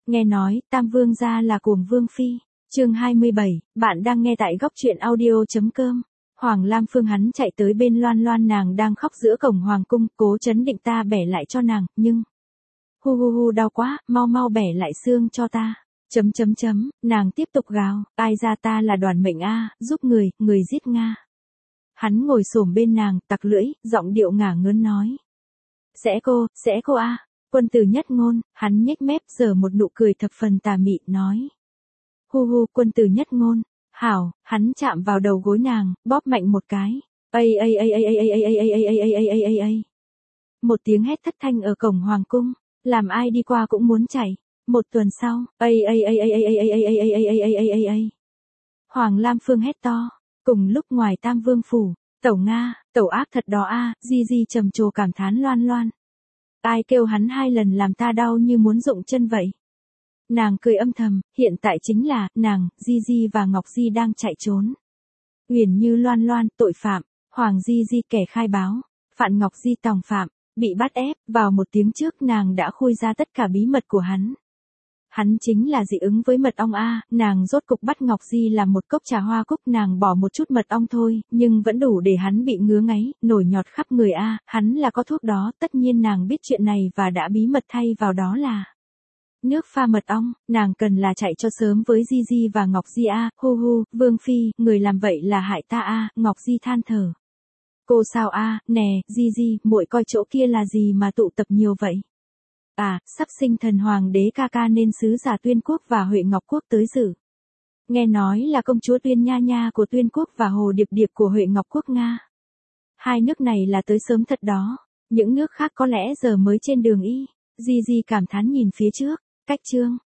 Nghe nói, Tam Vương gia là cuồng Vương Phi. Chương 27, bạn đang nghe tại góc truyện audio.com. Hoàng Lam Phương hắn chạy tới bên Loan Loan, nàng đang khóc giữa cổng hoàng cung, cố trấn định ta bẻ lại cho nàng, nhưng... Hu đau quá, mau mau bẻ lại xương cho ta. Nàng tiếp tục gào, ai ra ta là Đoàn Mệnh a, giúp người giết Nga. Hắn ngồi xổm bên nàng, tặc lưỡi, giọng điệu ngả ngớn nói. Sẽ cô a. Quân tử nhất ngôn, hắn nhếch mép giở một nụ cười thập phần tà mị, nói. Quân tử nhất ngôn, hảo, hắn chạm vào đầu gối nàng, bóp mạnh một cái. Một tiếng hét thất thanh ở cổng hoàng cung, làm ai đi qua cũng muốn chạy. Một tuần sau, Hoàng Lam Phương hét to, cùng lúc ngoài Tam Vương phủ, tẩu Nga, tẩu ác thật đó a, Di trầm trồ cảm thán Loan Loan. Ai kêu hắn 2 lần làm ta đau như muốn rụng chân vậy. Nàng cười âm thầm, hiện tại chính là, nàng, Di và Ngọc Di đang chạy trốn. Uyển Như Loan Loan, tội phạm, Hoàng Di kẻ khai báo, Phạn Ngọc Di tòng phạm, bị bắt ép, vào 1 tiếng trước nàng đã khui ra tất cả bí mật của hắn. Hắn chính là dị ứng với mật ong a, nàng rốt cục bắt Ngọc Di làm một cốc trà hoa cúc, nàng bỏ một chút mật ong thôi, nhưng vẫn đủ để hắn bị ngứa ngáy, nổi nhọt khắp người a, hắn là có thuốc đó, tất nhiên nàng biết chuyện này và đã bí mật thay vào đó là nước pha mật ong, nàng cần là chạy cho sớm với Di và Ngọc Di a, Vương Phi, người làm vậy là hại ta a, Ngọc Di than thở. Cô sao a, nè, Di, muội coi chỗ kia là gì mà tụ tập nhiều vậy? À, sắp sinh thần hoàng đế ca ca nên sứ giả Tuyên Quốc và Huệ Ngọc Quốc tới dự. Nghe nói là công chúa Tuyên Nha của Tuyên Quốc và Hồ Điệp của Huệ Ngọc Quốc Nga. 2 nước này là tới sớm thật đó, những nước khác có lẽ giờ mới trên đường y. Di cảm thán nhìn phía trước, cách chương.